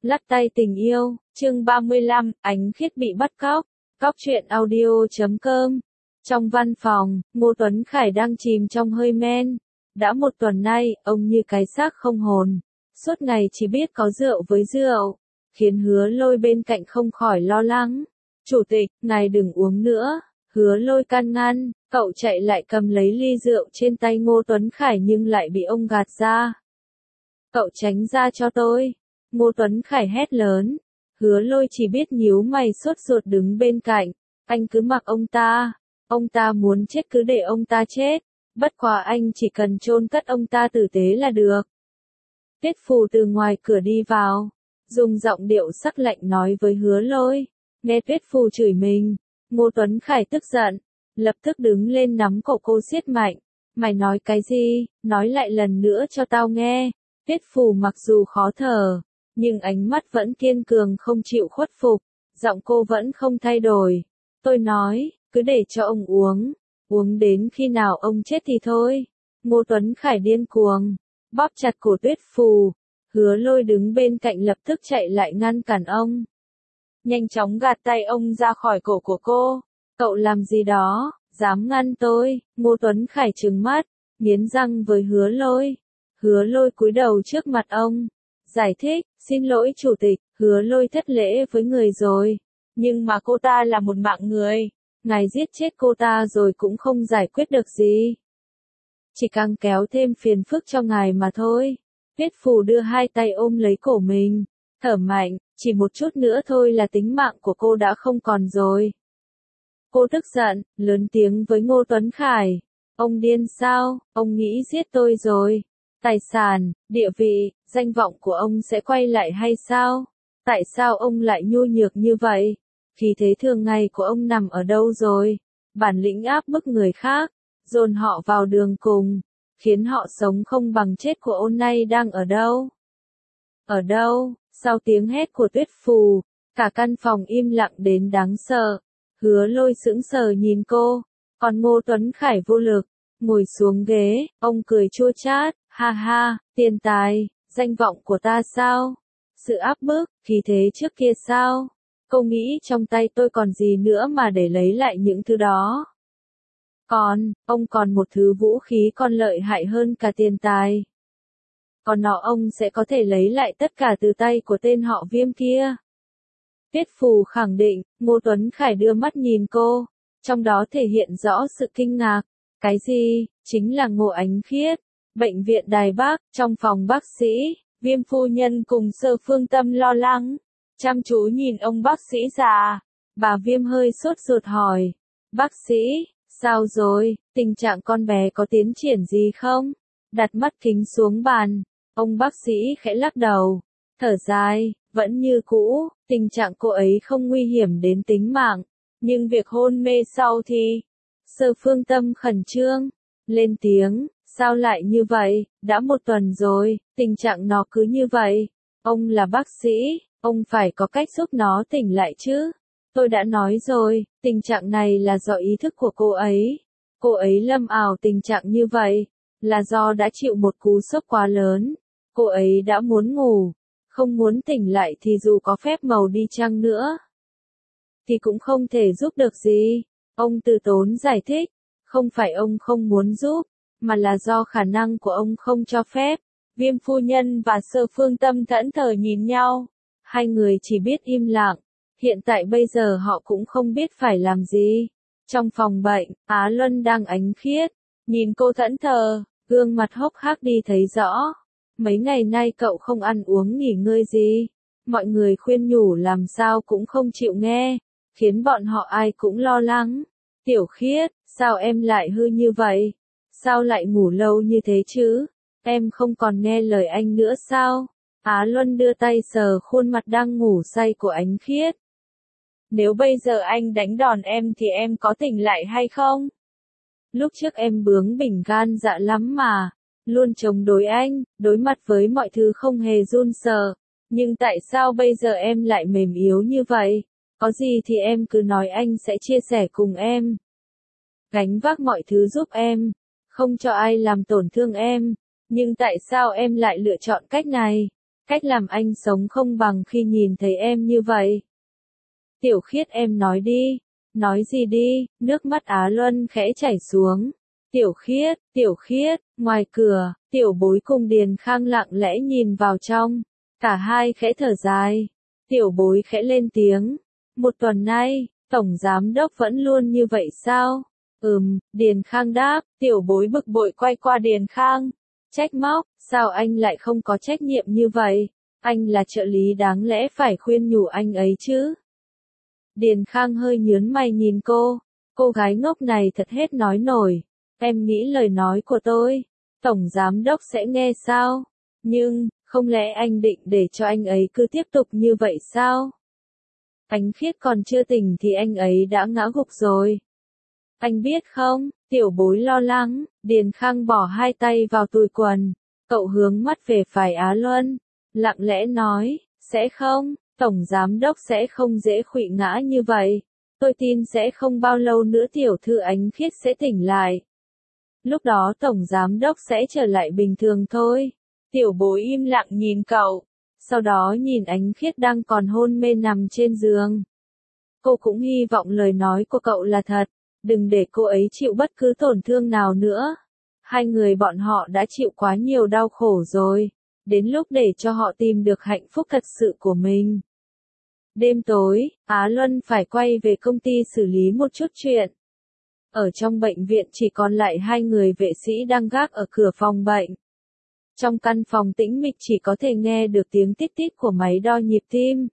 Lắc tay tình yêu, chương 35, Ánh Khiết bị bắt cóc. Cóc truyện audio.com. Trong văn phòng, Ngô Tuấn Khải đang chìm trong hơi men. Đã một tuần nay, ông như cái xác không hồn. Suốt ngày chỉ biết có rượu với rượu. Khiến Hứa Lôi bên cạnh không khỏi lo lắng. Chủ tịch, ngài đừng uống nữa. Hứa Lôi can ngăn, cậu chạy lại cầm lấy ly rượu trên tay Ngô Tuấn Khải nhưng lại bị ông gạt ra. Cậu tránh ra cho tôi. Ngô Tuấn Khải hét lớn. Hứa Lôi chỉ biết nhíu mày sốt ruột đứng bên cạnh. Anh cứ mặc ông ta muốn chết cứ để ông ta chết. Bất quá anh chỉ cần chôn cất ông ta tử tế là được. Tiết Phù từ ngoài cửa đi vào, dùng giọng điệu sắc lạnh nói với Hứa Lôi. Nghe Tiết Phù chửi mình, Ngô Tuấn Khải tức giận, lập tức đứng lên nắm cổ cô siết mạnh. Mày nói cái gì, nói lại lần nữa cho tao nghe. Tiết Phù mặc dù khó thở, nhưng ánh mắt vẫn kiên cường không chịu khuất phục, giọng cô vẫn không thay đổi. Tôi nói, cứ để cho ông uống đến khi nào ông chết thì thôi. Ngô Tuấn Khải điên cuồng, bóp chặt cổ Tiết Phù. Hứa Lôi đứng bên cạnh lập tức chạy lại ngăn cản ông. Nhanh chóng gạt tay ông ra khỏi cổ của cô. Cậu làm gì đó, dám ngăn tôi? Ngô Tuấn Khải trừng mắt, nghiến răng với Hứa Lôi. Hứa Lôi cúi đầu trước mặt ông, giải thích, xin lỗi chủ tịch, Hứa Lôi thất lễ với người rồi. Nhưng mà cô ta là một mạng người, ngài giết chết cô ta rồi cũng không giải quyết được gì. Chỉ càng kéo thêm phiền phức cho ngài mà thôi. Tiết Phù đưa hai tay ôm lấy cổ mình, thở mạnh, chỉ một chút nữa thôi là tính mạng của cô đã không còn rồi. Cô tức giận, lớn tiếng với Ngô Tuấn Khải. Ông điên sao, ông nghĩ giết tôi rồi. Tài sản, địa vị, danh vọng của ông sẽ quay lại hay sao? Tại sao ông lại nhu nhược như vậy? Khí thế thường ngày của ông nằm ở đâu rồi? Bản lĩnh áp bức người khác, dồn họ vào đường cùng, khiến họ sống không bằng chết của ông nay đang ở đâu? Ở đâu? Sau tiếng hét của Tiết Phù, cả căn phòng im lặng đến đáng sợ. Hứa Lôi sững sờ nhìn cô, còn Ngô Tuấn Khải vô lực, ngồi xuống ghế, ông cười chua chát, ha ha, tiền tài, danh vọng của ta sao? Sự áp bức, khí thế trước kia sao? Cô nghĩ trong tay tôi còn gì nữa mà để lấy lại những thứ đó? Ông còn một thứ vũ khí còn lợi hại hơn cả tiền tài. Còn nó ông sẽ có thể lấy lại tất cả từ tay của tên họ Viêm kia. Tiết Phù khẳng định, Ngô Tuấn Khải đưa mắt nhìn cô, trong đó thể hiện rõ sự kinh ngạc. Cái gì? Chính là Ngô Ánh Khiết. Bệnh viện Đài Bắc, trong phòng bác sĩ, Viêm phu nhân cùng Sơ Phương Tâm lo lắng, chăm chú nhìn ông bác sĩ già. Bà Viêm hơi sốt ruột hỏi, bác sĩ, sao rồi, tình trạng con bé có tiến triển gì không? Đặt mắt kính xuống bàn, ông bác sĩ khẽ lắc đầu, thở dài, vẫn như cũ, tình trạng cô ấy không nguy hiểm đến tính mạng, nhưng việc hôn mê sau thì... Sơ Phương Tâm khẩn trương, lên tiếng, sao lại như vậy, đã một tuần rồi, tình trạng nó cứ như vậy. Ông là bác sĩ, ông phải có cách giúp nó tỉnh lại chứ. Tôi đã nói rồi, tình trạng này là do ý thức của cô ấy. Cô ấy lâm ảo tình trạng như vậy, là do đã chịu một cú sốc quá lớn. Cô ấy đã muốn ngủ, không muốn tỉnh lại thì dù có phép màu đi chăng nữa, thì cũng không thể giúp được gì. Ông từ tốn giải thích, không phải ông không muốn giúp, mà là do khả năng của ông không cho phép. Viêm phu nhân và Sơ Phương Tâm thẫn thờ nhìn nhau. Hai người chỉ biết im lặng. Hiện tại bây giờ họ cũng không biết phải làm gì. Trong phòng bệnh, Á Luân đang Ánh Khiết. Nhìn cô thẫn thờ, gương mặt hốc hác đi thấy rõ. Mấy ngày nay cậu không ăn uống nghỉ ngơi gì. Mọi người khuyên nhủ làm sao cũng không chịu nghe, khiến bọn họ ai cũng lo lắng. Tiểu Khiết, sao em lại hư như vậy? Sao lại ngủ lâu như thế chứ? Em không còn nghe lời anh nữa sao? Á Luân đưa tay sờ khuôn mặt đang ngủ say của Ánh Khiết. Nếu bây giờ anh đánh đòn em thì em có tỉnh lại hay không? Lúc trước em bướng bỉnh gan dạ lắm mà, luôn chống đối anh, đối mặt với mọi thứ không hề run sợ. Nhưng tại sao bây giờ em lại mềm yếu như vậy? Có gì thì em cứ nói anh sẽ chia sẻ cùng em. Gánh vác mọi thứ giúp em, không cho ai làm tổn thương em. Nhưng tại sao em lại lựa chọn cách này? Cách làm anh sống không bằng khi nhìn thấy em như vậy. Tiểu Khiết em nói đi. Nói gì đi, nước mắt Á Luân khẽ chảy xuống. Tiểu Khiết, ngoài cửa, Tiểu Bối cùng Điền Khang lặng lẽ nhìn vào trong. Cả hai khẽ thở dài. Tiểu Bối khẽ lên tiếng. Một tuần nay, Tổng Giám Đốc vẫn luôn như vậy sao? Điền Khang đáp. Tiểu Bối bực bội quay qua Điền Khang. Trách móc, sao anh lại không có trách nhiệm như vậy? Anh là trợ lý đáng lẽ phải khuyên nhủ anh ấy chứ? Điền Khang hơi nhướng mày nhìn cô gái ngốc này thật hết nói nổi. Em nghĩ lời nói của tôi, Tổng Giám Đốc sẽ nghe sao? Nhưng, không lẽ anh định để cho anh ấy cứ tiếp tục như vậy sao? Ánh Khiết còn chưa tỉnh thì anh ấy đã ngã gục rồi. Anh biết không, Tiểu Bối lo lắng. Điền Khang bỏ hai tay vào túi quần. Cậu hướng mắt về phải Á Luân. Lặng lẽ nói, sẽ không, Tổng Giám Đốc sẽ không dễ khuỵu ngã như vậy. Tôi tin sẽ không bao lâu nữa tiểu thư Ánh Khiết sẽ tỉnh lại. Lúc đó Tổng Giám Đốc sẽ trở lại bình thường thôi. Tiểu Bối im lặng nhìn cậu. Sau đó nhìn Ánh Khiết đang còn hôn mê nằm trên giường. Cô cũng hy vọng lời nói của cậu là thật. Đừng để cô ấy chịu bất cứ tổn thương nào nữa. Hai người bọn họ đã chịu quá nhiều đau khổ rồi. Đến lúc để cho họ tìm được hạnh phúc thật sự của mình. Đêm tối, Á Luân phải quay về công ty xử lý một chút chuyện. Ở trong bệnh viện chỉ còn lại hai người vệ sĩ đang gác ở cửa phòng bệnh. Trong căn phòng tĩnh mịch chỉ có thể nghe được tiếng tít tít của máy đo nhịp tim.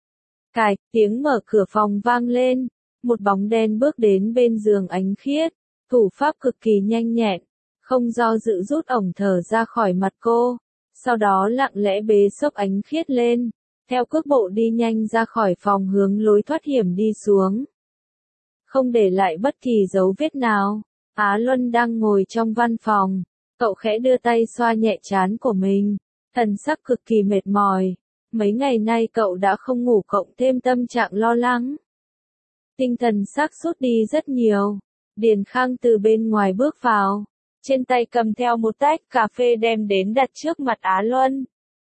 Cạch, tiếng mở cửa phòng vang lên. Một bóng đen bước đến bên giường Ánh Khiết. Thủ pháp cực kỳ nhanh nhẹn. Không do dự rút ổng thở ra khỏi mặt cô. Sau đó lặng lẽ bế xốc Ánh Khiết lên. Theo cước bộ đi nhanh ra khỏi phòng hướng lối thoát hiểm đi xuống. Không để lại bất kỳ dấu vết nào. Á Luân đang ngồi trong văn phòng. Cậu khẽ đưa tay xoa nhẹ trán của mình. Thần sắc cực kỳ mệt mỏi. Mấy ngày nay cậu đã không ngủ cộng thêm tâm trạng lo lắng. Tinh thần xác sút đi rất nhiều. Điền Khang từ bên ngoài bước vào. Trên tay cầm theo một tách cà phê đem đến đặt trước mặt Á Luân.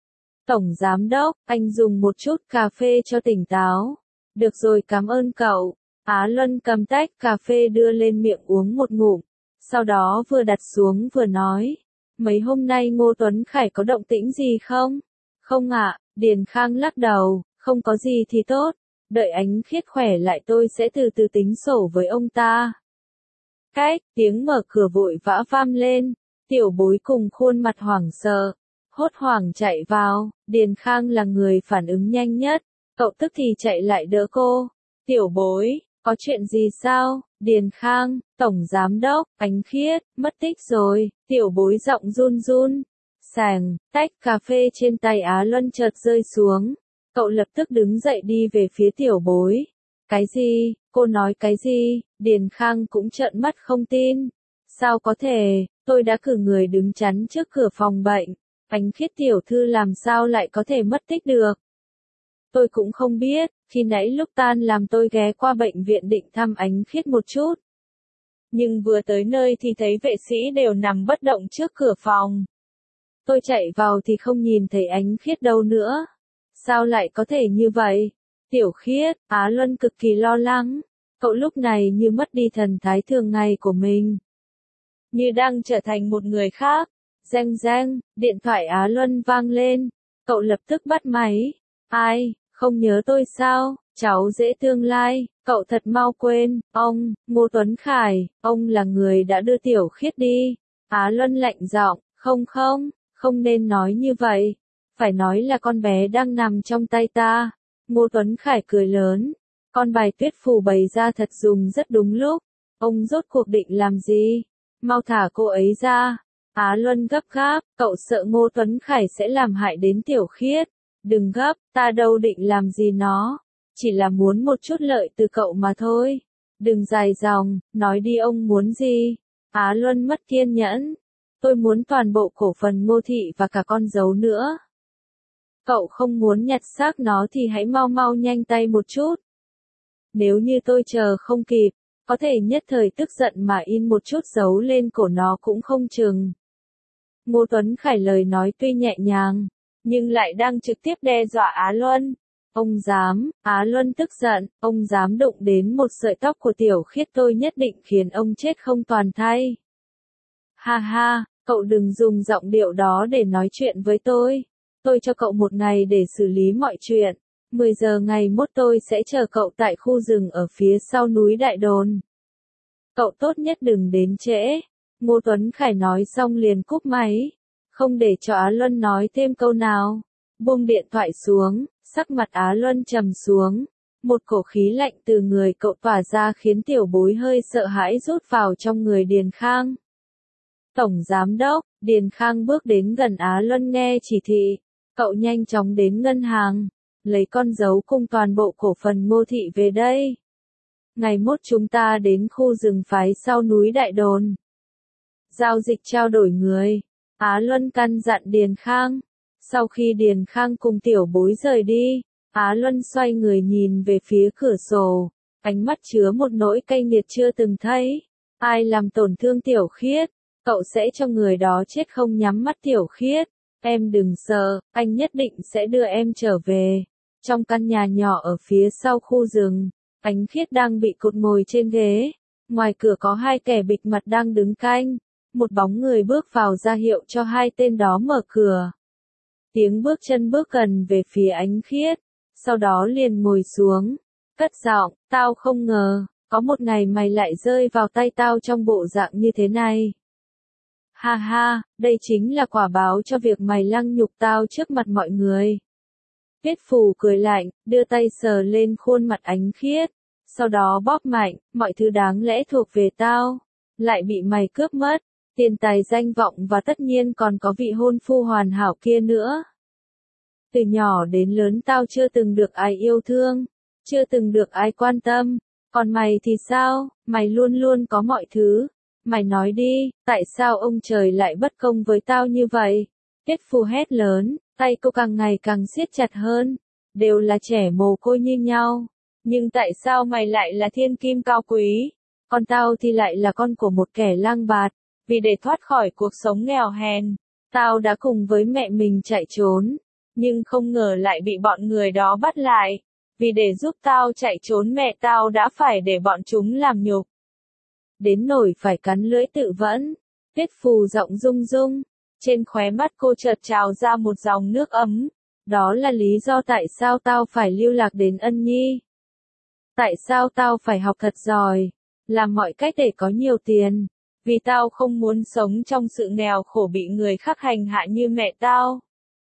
Tổng Giám Đốc, anh dùng một chút cà phê cho tỉnh táo. Được rồi, cảm ơn cậu. Á Luân cầm tách cà phê đưa lên miệng uống một ngụm. Sau đó vừa đặt xuống vừa nói. Mấy hôm nay Ngô Tuấn Khải có động tĩnh gì không? Không ạ, Điền Khang lắc đầu, không có gì thì tốt. Đợi Ánh Khiết khỏe lại tôi sẽ từ từ tính sổ với ông ta. Cách, tiếng mở cửa vội vã vang lên. Tiểu Bối cùng khuôn mặt hoảng sợ. Hốt hoảng chạy vào. Điền Khang là người phản ứng nhanh nhất. Cậu tức thì chạy lại đỡ cô. Tiểu Bối, có chuyện gì sao? Điền Khang, Tổng Giám Đốc, Ánh Khiết, mất tích rồi. Tiểu Bối giọng run run. Sàng, tách cà phê trên tay Á Luân chợt rơi xuống. Cậu lập tức đứng dậy đi về phía Tiểu Bối. Cái gì? Cô nói cái gì? Điền Khang cũng trợn mắt không tin. Sao có thể, tôi đã cử người đứng chắn trước cửa phòng bệnh. Ánh Khiết tiểu thư làm sao lại có thể mất tích được? Tôi cũng không biết, khi nãy lúc tan làm tôi ghé qua bệnh viện định thăm Ánh Khiết một chút. Nhưng vừa tới nơi thì thấy vệ sĩ đều nằm bất động trước cửa phòng. Tôi chạy vào thì không nhìn thấy Ánh Khiết đâu nữa. Sao lại có thể như vậy? Tiểu Khiết, Á Luân cực kỳ lo lắng. Cậu lúc này như mất đi thần thái thường ngày của mình. Như đang trở thành một người khác. Reng reng, điện thoại Á Luân vang lên. Cậu lập tức bắt máy. Ai, không nhớ tôi sao? Cháu dễ tương lai, cậu thật mau quên. Ông, Ngô Tuấn Khải, ông là người đã đưa Tiểu Khiết đi. Á Luân lạnh giọng, không nên nói như vậy. Phải nói là con bé đang nằm trong tay ta. Ngô Tuấn Khải cười lớn. Con bài tuyết phù bày ra thật dùng rất đúng lúc. Ông rốt cuộc định làm gì? Mau thả cô ấy ra. Á Luân gấp gáp, cậu sợ Ngô Tuấn Khải sẽ làm hại đến Tiểu Khiết. Đừng gấp, ta đâu định làm gì nó. Chỉ là muốn một chút lợi từ cậu mà thôi. Đừng dài dòng, nói đi ông muốn gì. Á Luân mất kiên nhẫn. Tôi muốn toàn bộ cổ phần Ngô Thị và cả con dấu nữa. Cậu không muốn nhặt xác nó thì hãy mau mau nhanh tay một chút. Nếu như tôi chờ không kịp, có thể nhất thời tức giận mà in một chút dấu lên cổ nó cũng không chừng. Ngô Tuấn Khải lời nói tuy nhẹ nhàng, nhưng lại đang trực tiếp đe dọa Á Luân. Ông dám, Á Luân tức giận, ông dám đụng đến một sợi tóc của Tiểu Khiết tôi nhất định khiến ông chết không toàn thây. Ha ha, cậu đừng dùng giọng điệu đó để nói chuyện với tôi cho cậu một ngày để xử lý mọi chuyện. 10 giờ ngày mốt tôi sẽ chờ cậu tại khu rừng ở phía sau núi Đại Đồn. Cậu tốt nhất đừng đến trễ. Ngô Tuấn Khải nói xong liền cúp máy, không để cho Á Luân nói thêm câu nào. Buông điện thoại xuống, sắc mặt Á Luân trầm xuống. Một cổ khí lạnh từ người cậu tỏa ra khiến Tiểu Bối hơi sợ hãi rút vào trong người Điền Khang. Tổng Giám đốc, Điền Khang bước đến gần Á Luân nghe chỉ thị. Cậu nhanh chóng đến ngân hàng, lấy con dấu cùng toàn bộ cổ phần Ngô Thị về đây. Ngày mốt chúng ta đến khu rừng phái sau núi Đại Đồn. Giao dịch trao đổi người. Á Luân căn dặn Điền Khang. Sau khi Điền Khang cùng Tiểu Bối rời đi, Á Luân xoay người nhìn về phía cửa sổ, ánh mắt chứa một nỗi cay nghiệt chưa từng thấy. Ai làm tổn thương Tiểu Khiết, cậu sẽ cho người đó chết không nhắm mắt. Tiểu Khiết, em đừng sợ, anh nhất định sẽ đưa em trở về. Trong căn nhà nhỏ ở phía sau khu rừng, Ánh Khiết đang bị cột ngồi trên ghế. Ngoài cửa có hai kẻ bịt mặt đang đứng canh. Một bóng người bước vào ra hiệu cho hai tên đó mở cửa. Tiếng bước chân bước gần về phía Ánh Khiết, sau đó liền ngồi xuống, cất giọng, tao không ngờ, có một ngày mày lại rơi vào tay tao trong bộ dạng như thế này. Ha ha, đây chính là quả báo cho việc mày lăng nhục tao trước mặt mọi người. Viết Phù cười lạnh, đưa tay sờ lên khuôn mặt Ánh Khiết, sau đó bóp mạnh, mọi thứ đáng lẽ thuộc về tao, lại bị mày cướp mất. Tiền tài danh vọng và tất nhiên còn có vị hôn phu hoàn hảo kia nữa. Từ nhỏ đến lớn tao chưa từng được ai yêu thương, chưa từng được ai quan tâm. Còn mày thì sao, mày luôn luôn có mọi thứ. Mày nói đi, tại sao ông trời lại bất công với tao như vậy? Tiết Phù hét lớn, tay cô càng ngày càng siết chặt hơn. Đều là trẻ mồ côi như nhau. Nhưng tại sao mày lại là thiên kim cao quý? Còn tao thì lại là con của một kẻ lang bạt. Vì để thoát khỏi cuộc sống nghèo hèn, tao đã cùng với mẹ mình chạy trốn, nhưng không ngờ lại bị bọn người đó bắt lại. Vì để giúp tao chạy trốn mẹ tao đã phải để bọn chúng làm nhục. Đến nỗi phải cắn lưỡi tự vẫn. Tiết Phù giọng rung rung, trên khóe mắt cô chợt trào ra một dòng nước ấm. Đó là lý do tại sao tao phải lưu lạc đến Ân Nhi. Tại sao tao phải học thật giỏi, làm mọi cách để có nhiều tiền. Vì tao không muốn sống trong sự nghèo khổ bị người khác hành hạ như mẹ tao.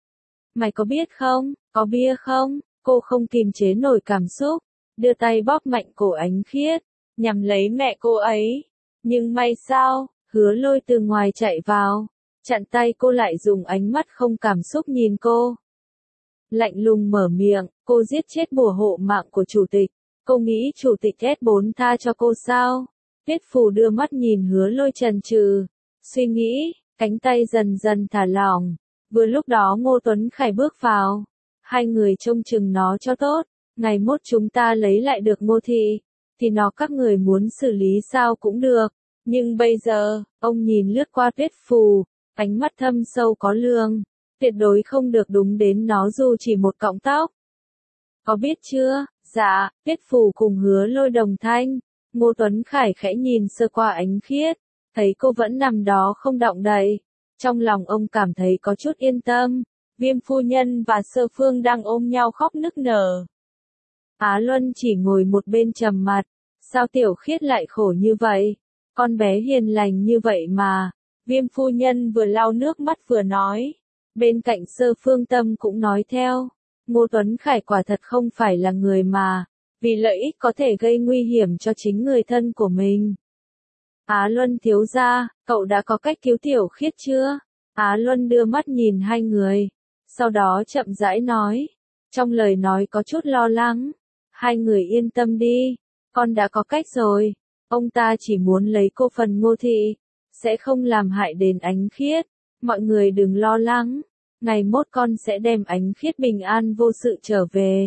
Mày có biết không, có bia không? Cô không kìm chế nổi cảm xúc, đưa tay bóp mạnh cổ Ánh Khiết, nhằm lấy mẹ cô ấy. Nhưng may sao, Hứa Lôi từ ngoài chạy vào, chặn tay cô lại dùng ánh mắt không cảm xúc nhìn cô. Lạnh lùng mở miệng, cô giết chết bùa hộ mạng của chủ tịch. Cô nghĩ chủ tịch S4 tha cho cô sao? Tiết Phù đưa mắt nhìn Hứa Lôi chần chừ, suy nghĩ, cánh tay dần dần thả lỏng. Vừa lúc đó Ngô Tuấn Khải bước vào. Hai người trông chừng nó cho tốt. Ngày mốt chúng ta lấy lại được Ngô Thị, thì nó các người muốn xử lý sao cũng được. Nhưng bây giờ, ông nhìn lướt qua Tiết Phù, ánh mắt thâm sâu có lương. Tuyệt đối không được đúng đến nó dù chỉ một cọng tóc. Có biết chưa? Dạ, Tiết Phù cùng Hứa Lôi đồng thanh. Ngô Tuấn Khải khẽ nhìn sơ qua Ánh Khiết, thấy cô vẫn nằm đó không động đậy. Trong lòng ông cảm thấy có chút yên tâm. Viêm phu nhân và Sơ Phương đang ôm nhau khóc nức nở. Á Luân chỉ ngồi một bên trầm mặt. Sao Tiểu Khiết lại khổ như vậy? Con bé hiền lành như vậy mà. Viêm phu nhân vừa lau nước mắt vừa nói. Bên cạnh Sơ Phương Tâm cũng nói theo. Ngô Tuấn Khải quả thật không phải là người mà, vì lợi ích có thể gây nguy hiểm cho chính người thân của mình. Á Luân thiếu gia, cậu đã có cách cứu Tiểu Khiết chưa? Á Luân đưa mắt nhìn hai người, sau đó chậm rãi nói, trong lời nói có chút lo lắng. Hai người yên tâm đi, con đã có cách rồi. Ông ta chỉ muốn lấy cô phần Ngô Thị, sẽ không làm hại đến Ánh Khiết. Mọi người đừng lo lắng, ngày mốt con sẽ đem Ánh Khiết bình an vô sự trở về.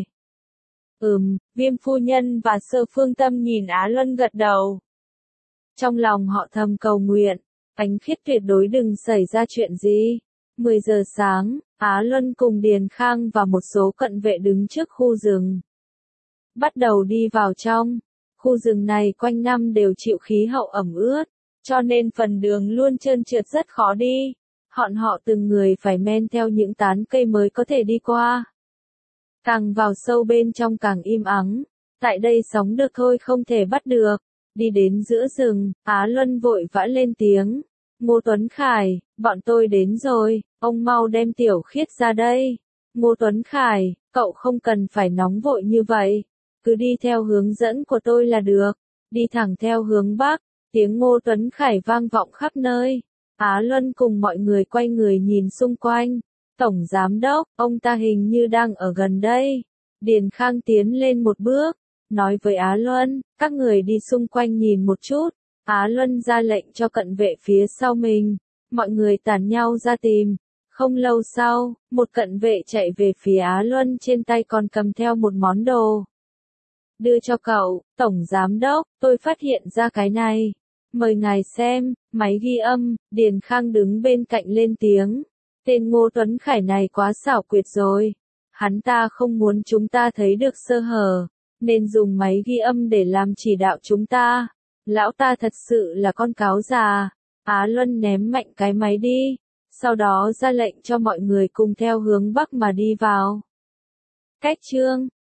Viêm phu nhân và Sơ Phương Tâm nhìn Á Luân gật đầu. Trong lòng họ thầm cầu nguyện, Ánh Khiết tuyệt đối đừng xảy ra chuyện gì. 10 giờ sáng, Á Luân cùng Điền Khang và một số cận vệ đứng trước khu rừng. Bắt đầu đi vào trong. Khu rừng này quanh năm đều chịu khí hậu ẩm ướt, cho nên phần đường luôn trơn trượt rất khó đi. Họ từng người phải men theo những tán cây mới có thể đi qua. Càng vào sâu bên trong càng im ắng. Tại đây sóng được thôi không thể bắt được. Đi đến giữa rừng, Á Luân vội vã lên tiếng. Ngô Tuấn Khải, bọn tôi đến rồi, ông mau đem Tiểu Khiết ra đây. Ngô Tuấn Khải, cậu không cần phải nóng vội như vậy. Cứ đi theo hướng dẫn của tôi là được. Đi thẳng theo hướng Bắc, tiếng Ngô Tuấn Khải vang vọng khắp nơi. Á Luân cùng mọi người quay người nhìn xung quanh. Tổng Giám Đốc, ông ta hình như đang ở gần đây. Điền Khang tiến lên một bước, nói với Á Luân, các người đi xung quanh nhìn một chút. Á Luân ra lệnh cho cận vệ phía sau mình. Mọi người tản nhau ra tìm. Không lâu sau, một cận vệ chạy về phía Á Luân trên tay còn cầm theo một món đồ. Đưa cho cậu, Tổng Giám Đốc, tôi phát hiện ra cái này. Mời ngài xem, máy ghi âm. Điền Khang đứng bên cạnh lên tiếng. Tên Ngô Tuấn Khải này quá xảo quyệt rồi. Hắn ta không muốn chúng ta thấy được sơ hở, nên dùng máy ghi âm để làm chỉ đạo chúng ta. Lão ta thật sự là con cáo già. Á Luân ném mạnh cái máy đi, sau đó ra lệnh cho mọi người cùng theo hướng Bắc mà đi vào. Cách chương